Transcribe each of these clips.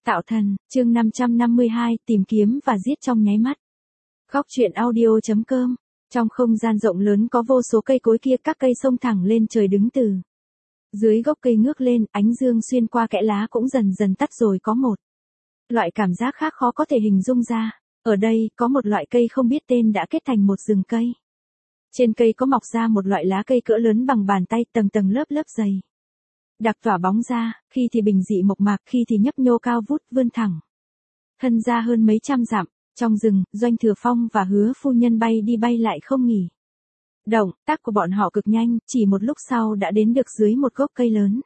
Tạo thần, chương 552, tìm kiếm và giết trong nháy mắt. Góc truyện audio.com. Trong không gian rộng lớn có vô số cây cối kia, các cây xông thẳng lên trời đứng từ dưới gốc cây ngước lên, ánh dương xuyên qua kẽ lá cũng dần dần tắt rồi có một loại cảm giác khác khó có thể hình dung ra. Ở đây, có một loại cây không biết tên đã kết thành một rừng cây. Trên cây có mọc ra một loại lá cây cỡ lớn bằng bàn tay, tầng tầng lớp lớp dày đặc tỏa bóng ra, khi thì bình dị mộc mạc, khi thì nhấp nhô cao vút vươn thẳng thân ra hơn mấy trăm dặm. Trong rừng, Doanh Thừa Phong và Hứa phu nhân bay đi bay lại không nghỉ. Động tác của bọn họ cực nhanh, chỉ một lúc sau đã đến được dưới một gốc cây lớn.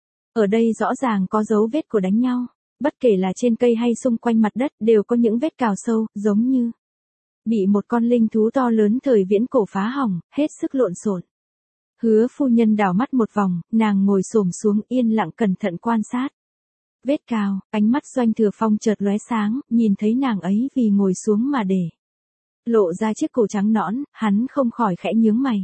Ở đây rõ ràng có dấu vết của đánh nhau, bất kể là trên cây hay xung quanh mặt đất đều có những vết cào sâu, giống như bị một con linh thú to lớn thời viễn cổ phá hỏng, hết sức lộn xộn. Hứa phu nhân đảo mắt một vòng, nàng ngồi xổm xuống yên lặng cẩn thận quan sát vết cào, ánh mắt Doanh Thừa Phong chợt lóe sáng, nhìn thấy nàng ấy vì ngồi xuống mà để lộ ra chiếc cổ trắng nõn, hắn không khỏi khẽ nhướng mày.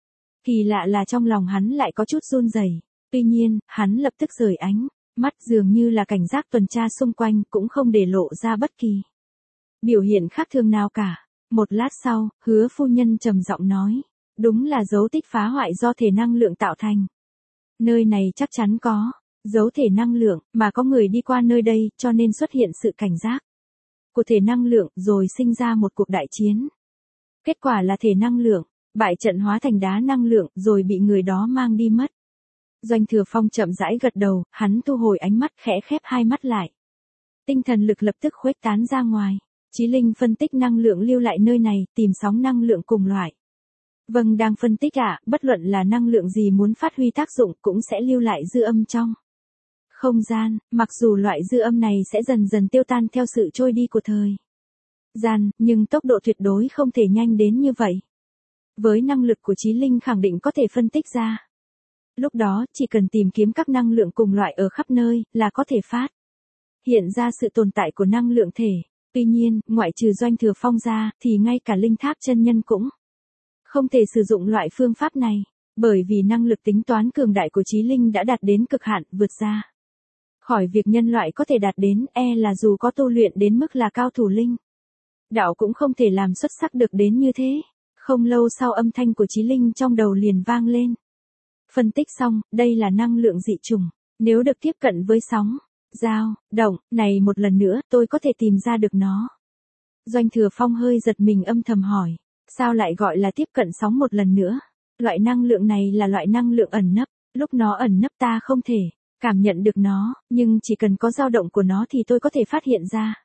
Kỳ lạ là trong lòng hắn lại có chút run rẩy, tuy nhiên, hắn lập tức rời ánh mắt, dường như là cảnh giác tuần tra xung quanh, cũng không để lộ ra bất kỳ biểu hiện khác thường nào cả. Một lát sau, Hứa phu nhân trầm giọng nói, đúng là dấu tích phá hoại do thể năng lượng tạo thành. Nơi này chắc chắn có dấu thể năng lượng, mà có người đi qua nơi đây, cho nên xuất hiện sự cảnh giác của thể năng lượng, rồi sinh ra một cuộc đại chiến. Kết quả là thể năng lượng bại trận hóa thành đá năng lượng, rồi bị người đó mang đi mất. Doanh Thừa Phong chậm rãi gật đầu, hắn thu hồi ánh mắt, khẽ khép hai mắt lại. Tinh thần lực lập tức khuếch tán ra ngoài. Chí Linh phân tích năng lượng lưu lại nơi này, tìm sóng năng lượng cùng loại. Vâng, đang phân tích ạ, bất luận là năng lượng gì muốn phát huy tác dụng cũng sẽ lưu lại dư âm trong không gian, mặc dù loại dư âm này sẽ dần dần tiêu tan theo sự trôi đi của thời gian, nhưng tốc độ tuyệt đối không thể nhanh đến như vậy. Với năng lực của Chí Linh khẳng định có thể phân tích ra. Lúc đó, chỉ cần tìm kiếm các năng lượng cùng loại ở khắp nơi, là có thể phát hiện ra sự tồn tại của năng lượng thể. Tuy nhiên, ngoại trừ Doanh Thừa Phong ra, thì ngay cả Linh Tháp chân nhân cũng không thể sử dụng loại phương pháp này, bởi vì năng lực tính toán cường đại của Chí Linh đã đạt đến cực hạn, vượt ra khỏi việc nhân loại có thể đạt đến, là dù có tu luyện đến mức là cao thủ linh đạo cũng không thể làm xuất sắc được đến như thế. Không lâu sau, âm thanh của Chí Linh trong đầu liền vang lên. Phân tích xong, đây là năng lượng dị chủng, nếu được tiếp cận với sóng dao động này một lần nữa, tôi có thể tìm ra được nó. Doanh Thừa Phong hơi giật mình, âm thầm hỏi, sao lại gọi là tiếp cận sóng một lần nữa? Loại năng lượng này là loại năng lượng ẩn nấp, lúc nó ẩn nấp ta không thể cảm nhận được nó, nhưng chỉ cần có dao động của nó thì tôi có thể phát hiện ra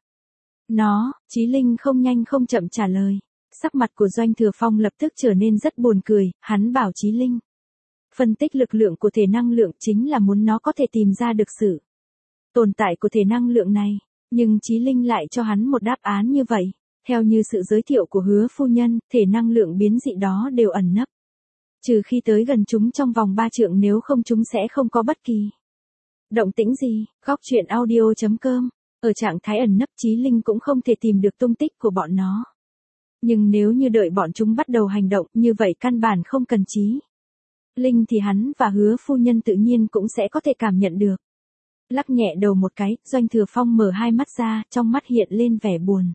nó. Chí Linh không nhanh không chậm trả lời. Sắc mặt của Doanh Thừa Phong lập tức trở nên rất buồn cười, hắn bảo Chí Linh phân tích lực lượng của thể năng lượng chính là muốn nó có thể tìm ra được sự tồn tại của thể năng lượng này, nhưng Chí Linh lại cho hắn một đáp án như vậy. Theo như sự giới thiệu của Hứa phu nhân, thể năng lượng biến dị đó đều ẩn nấp. Trừ khi tới gần chúng trong vòng 3 trượng, nếu không chúng sẽ không có bất kỳ động tĩnh gì. Góc truyện audio.com. Ở trạng thái ẩn nấp, Chí Linh cũng không thể tìm được tung tích của bọn nó. Nhưng nếu như đợi bọn chúng bắt đầu hành động, như vậy căn bản không cần Chí Linh thì hắn và Hứa phu nhân tự nhiên cũng sẽ có thể cảm nhận được. Lắc nhẹ đầu một cái, Doanh Thừa Phong mở hai mắt ra, trong mắt hiện lên vẻ buồn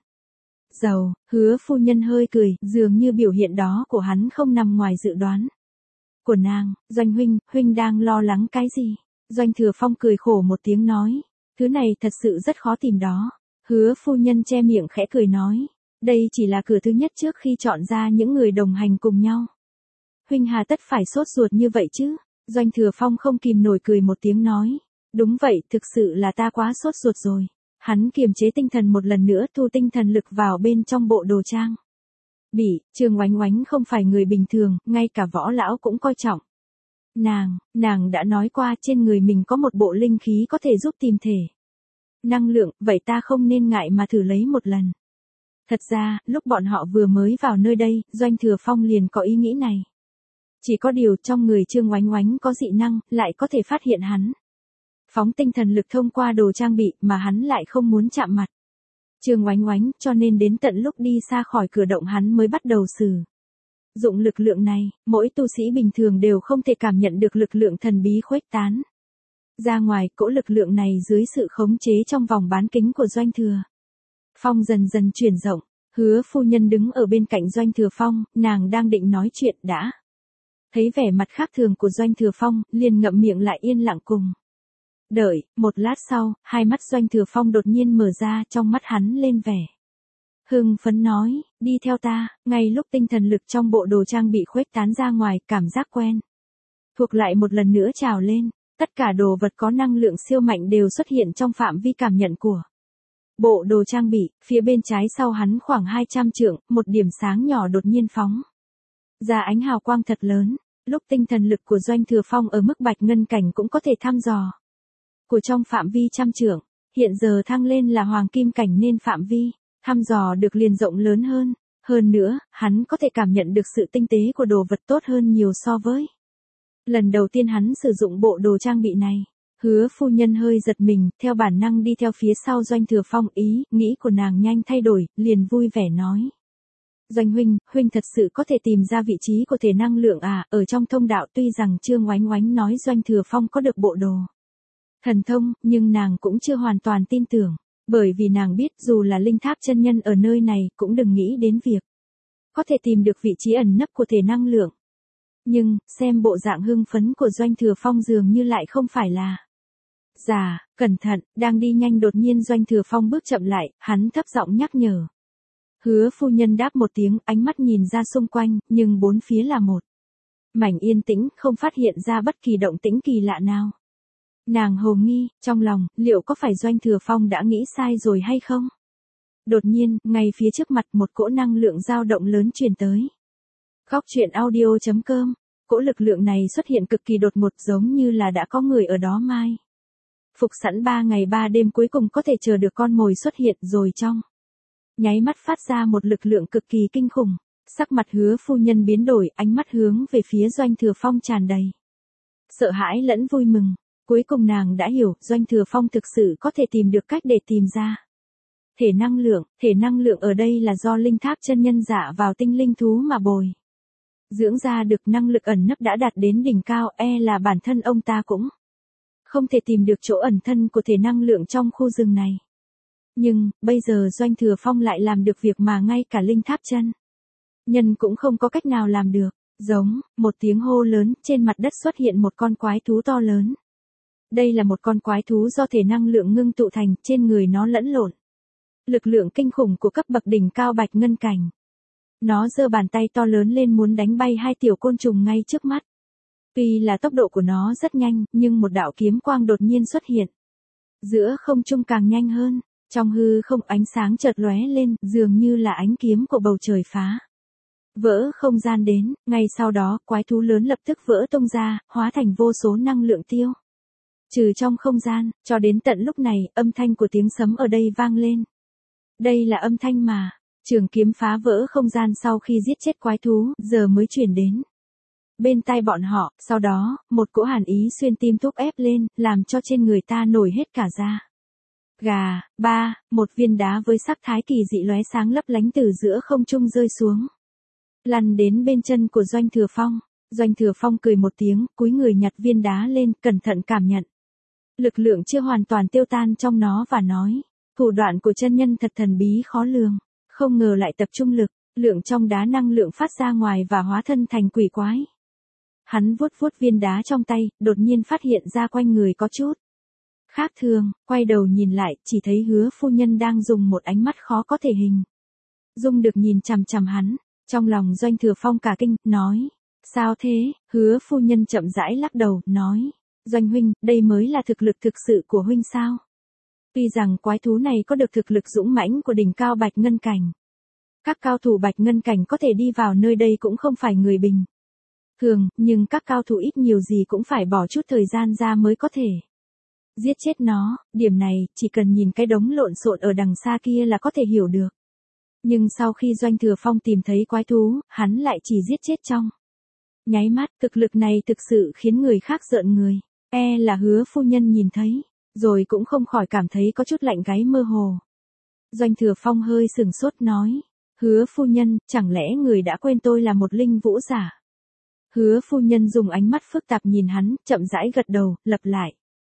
rầu. Hứa phu nhân hơi cười, dường như biểu hiện đó của hắn không nằm ngoài dự đoán của nàng. Doanh huynh đang lo lắng cái gì? Doanh Thừa Phong cười khổ một tiếng nói, thứ này thật sự rất khó tìm đó. Hứa phu nhân che miệng khẽ cười nói, đây chỉ là cửa thứ nhất trước khi chọn ra những người đồng hành cùng nhau. Huynh hà tất phải sốt ruột như vậy chứ? Doanh Thừa Phong không kìm nổi cười một tiếng nói, đúng vậy, thực sự là ta quá sốt ruột rồi. Hắn kiềm chế tinh thần một lần nữa, thu tinh thần lực vào bên trong bộ đồ trang bị. Trương Oánh Oánh không phải người bình thường, ngay cả Võ lão cũng coi trọng nàng đã nói qua trên người mình có một bộ linh khí có thể giúp tìm thể năng lượng, vậy ta không nên ngại mà thử lấy một lần. Thật ra, lúc bọn họ vừa mới vào nơi đây, Doanh Thừa Phong liền có ý nghĩ này. Chỉ có điều trong người Trương Oánh Oánh có dị năng, lại có thể phát hiện hắn phóng tinh thần lực thông qua đồ trang bị, mà hắn lại không muốn chạm mặt Trương Oánh Oánh, cho nên đến tận lúc đi xa khỏi cửa động hắn mới bắt đầu sử dụng lực lượng này. Mỗi tu sĩ bình thường đều không thể cảm nhận được lực lượng thần bí khuếch tán Ra ngoài, cỗ lực lượng này dưới sự khống chế trong vòng bán kính của Doanh Thừa Phong dần dần chuyển rộng. Hứa phu nhân đứng ở bên cạnh Doanh Thừa Phong, nàng đang định nói chuyện đã. Thấy vẻ mặt khác thường của Doanh Thừa Phong, liền ngậm miệng lại yên lặng cùng. Đợi, một lát sau, hai mắt Doanh Thừa Phong đột nhiên mở ra, trong mắt hắn lên vẻ hưng phấn nói, đi theo ta. Ngay lúc tinh thần lực trong bộ đồ trang bị khuếch tán ra ngoài, cảm giác quen thuộc lại một lần nữa trào lên. Tất cả đồ vật có năng lượng siêu mạnh đều xuất hiện trong phạm vi cảm nhận của bộ đồ trang bị. Phía bên trái sau hắn khoảng 200 trượng, một điểm sáng nhỏ đột nhiên phóng ra ánh hào quang thật lớn. Lúc tinh thần lực của Doanh Thừa Phong ở mức bạch ngân cảnh cũng có thể thăm dò của trong phạm vi trăm trượng, hiện giờ thăng lên là hoàng kim cảnh nên phạm vi thăm dò được liền rộng lớn hơn. Hơn nữa, hắn có thể cảm nhận được sự tinh tế của đồ vật tốt hơn nhiều so với lần đầu tiên hắn sử dụng bộ đồ trang bị này. Hứa phu nhân hơi giật mình, theo bản năng đi theo phía sau Doanh Thừa Phong. Ý nghĩ của nàng nhanh thay đổi, liền vui vẻ nói. Doanh huynh, huynh thật sự có thể tìm ra vị trí của thể năng lượng à? Ở trong thông đạo tuy rằng Trương Oánh Oánh nói Doanh Thừa Phong có được bộ đồ thần thông, nhưng nàng cũng chưa hoàn toàn tin tưởng. Bởi vì nàng biết dù là linh tháp chân nhân ở nơi này cũng đừng nghĩ đến việc có thể tìm được vị trí ẩn nấp của thể năng lượng. Nhưng, xem bộ dạng hưng phấn của Doanh Thừa Phong dường như lại không phải là già. Cẩn thận, đang đi nhanh đột nhiên Doanh Thừa Phong bước chậm lại, hắn thấp giọng nhắc nhở. Hứa phu nhân đáp một tiếng, ánh mắt nhìn ra xung quanh, nhưng bốn phía là một mảnh yên tĩnh, không phát hiện ra bất kỳ động tĩnh kỳ lạ nào. Nàng hồ nghi, trong lòng, liệu có phải Doanh Thừa Phong đã nghĩ sai rồi hay không? Đột nhiên, ngay phía trước mặt một cỗ năng lượng dao động lớn truyền tới. Góc truyện audio.com. Cỗ lực lượng này xuất hiện cực kỳ đột ngột, giống như là đã có người ở đó mai phục sẵn 3 ngày 3 đêm, cuối cùng có thể chờ được con mồi xuất hiện rồi trong nháy mắt phát ra một lực lượng cực kỳ kinh khủng. Sắc mặt hứa phu nhân biến đổi, ánh mắt hướng về phía Doanh Thừa Phong tràn đầy sợ hãi lẫn vui mừng. Cuối cùng nàng đã hiểu, Doanh Thừa Phong thực sự có thể tìm được cách để tìm ra thể năng lượng ở đây là do linh tháp chân nhân dạ vào tinh linh thú mà bồi dưỡng ra được. Năng lực ẩn nấp đã đạt đến đỉnh cao, là bản thân ông ta cũng không thể tìm được chỗ ẩn thân của thể năng lượng trong khu rừng này. Nhưng, bây giờ Doanh Thừa Phong lại làm được việc mà ngay cả linh tháp chân nhân cũng không có cách nào làm được. Giống, một tiếng hô lớn, trên mặt đất xuất hiện một con quái thú to lớn. Đây là một con quái thú do thể năng lượng ngưng tụ thành, trên người nó lẫn lộn lực lượng kinh khủng của cấp bậc đỉnh cao bạch ngân cảnh. Nó giơ bàn tay to lớn lên muốn đánh bay hai tiểu côn trùng ngay trước mắt. Tuy là tốc độ của nó rất nhanh, nhưng một đạo kiếm quang đột nhiên xuất hiện giữa không trung càng nhanh hơn. Trong hư không ánh sáng chợt lóe lên, dường như là ánh kiếm của bầu trời phá vỡ không gian đến. Ngay sau đó, quái thú lớn lập tức vỡ tung ra, hóa thành vô số năng lượng tiêu trừ trong không gian. Cho đến tận lúc này, âm thanh của tiếng sấm ở đây vang lên. Đây là âm thanh mà trường kiếm phá vỡ không gian sau khi giết chết quái thú, giờ mới truyền đến bên tai bọn họ. Sau đó, một cỗ hàn ý xuyên tim thúc ép lên, làm cho trên người ta nổi hết cả da gà. Một viên đá với sắc thái kỳ dị lóe sáng lấp lánh từ giữa không trung rơi xuống, lăn đến bên chân của Doanh Thừa Phong. Doanh Thừa Phong cười một tiếng, cúi người nhặt viên đá lên, cẩn thận cảm nhận lực lượng chưa hoàn toàn tiêu tan trong nó và nói, thủ đoạn của chân nhân thật thần bí khó lường, không ngờ lại tập trung lực lượng trong đá năng lượng phát ra ngoài và hóa thân thành quỷ quái. Hắn vuốt vuốt viên đá trong tay, đột nhiên phát hiện ra quanh người có chút khác thường, quay đầu nhìn lại, chỉ thấy hứa phu nhân đang dùng một ánh mắt khó có thể hình dung được nhìn chằm chằm hắn. Trong lòng Doanh Thừa Phong cả kinh, nói, sao thế? Hứa phu nhân chậm rãi lắc đầu, nói, Doanh huynh, đây mới là thực lực thực sự của huynh sao? Tuy rằng quái thú này có được thực lực dũng mãnh của đỉnh cao bạch ngân cảnh, các cao thủ bạch ngân cảnh có thể đi vào nơi đây cũng không phải người bình thường, nhưng các cao thủ ít nhiều gì cũng phải bỏ chút thời gian ra mới có thể giết chết nó. Điểm này, chỉ cần nhìn cái đống lộn xộn ở đằng xa kia là có thể hiểu được. Nhưng sau khi Doanh Thừa Phong tìm thấy quái thú, hắn lại chỉ giết chết trong nháy mắt. Thực lực này thực sự khiến người khác rợn người. Là hứa phu nhân nhìn thấy, rồi cũng không khỏi cảm thấy có chút lạnh gáy mơ hồ. Doanh Thừa Phong hơi sừng sốt nói, hứa phu nhân, chẳng lẽ người đã quên tôi là một linh vũ giả? Hứa phu nhân dùng ánh mắt phức tạp nhìn hắn, chậm rãi gật đầu, lặp lại.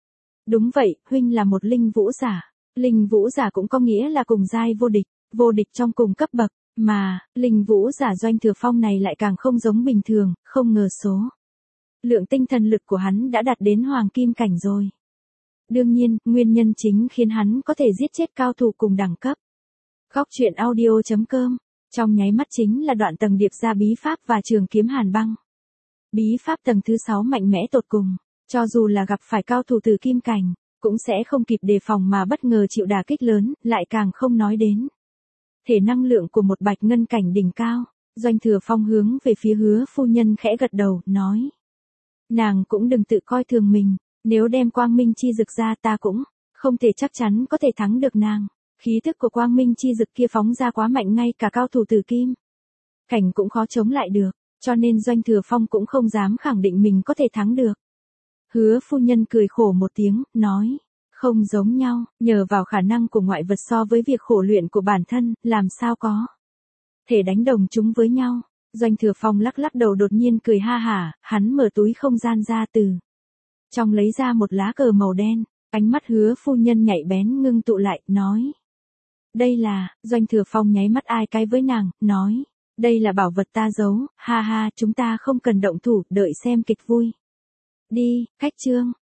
Đúng vậy, huynh là một linh vũ giả. Linh vũ giả cũng có nghĩa là cùng giai vô địch trong cùng cấp bậc, mà, linh vũ giả Doanh Thừa Phong này lại càng không giống bình thường, không ngờ số. Lượng tinh thần lực của hắn đã đạt đến hoàng kim cảnh rồi. Đương nhiên, nguyên nhân chính khiến hắn có thể giết chết cao thủ cùng đẳng cấp. Góc truyện audio.com, trong nháy mắt chính là đoạn tầng điệp ra bí pháp và trường kiếm hàn băng. Bí pháp tầng thứ 6 mạnh mẽ tột cùng, cho dù là gặp phải cao thủ từ kim cảnh, cũng sẽ không kịp đề phòng mà bất ngờ chịu đả kích lớn, lại càng không nói đến thể năng lượng của một bạch ngân cảnh đỉnh cao. Doanh Thừa Phong hướng về phía Hứa phu nhân khẽ gật đầu, nói. Nàng cũng đừng tự coi thường mình, nếu đem quang minh chi dực ra ta cũng không thể chắc chắn có thể thắng được nàng. Khí thức của quang minh chi dực kia phóng ra quá mạnh, ngay cả cao thủ tử kim cảnh cũng khó chống lại được, cho nên Doanh Thừa Phong cũng không dám khẳng định mình có thể thắng được. Hứa phu nhân cười khổ một tiếng, nói. Không giống nhau, nhờ vào khả năng của ngoại vật so với việc khổ luyện của bản thân, làm sao có thể đánh đồng chúng với nhau. Doanh Thừa Phong lắc lắc đầu, đột nhiên cười ha hả, hắn mở túi không gian ra, từ trong lấy ra một lá cờ màu đen, ánh mắt Hứa phu nhân nhạy bén ngưng tụ lại, nói. Đây là, Doanh Thừa Phong nháy mắt ai cái với nàng, nói. Đây là bảo vật ta giấu, ha ha, chúng ta không cần động thủ, đợi xem kịch vui. Đi, khách trương.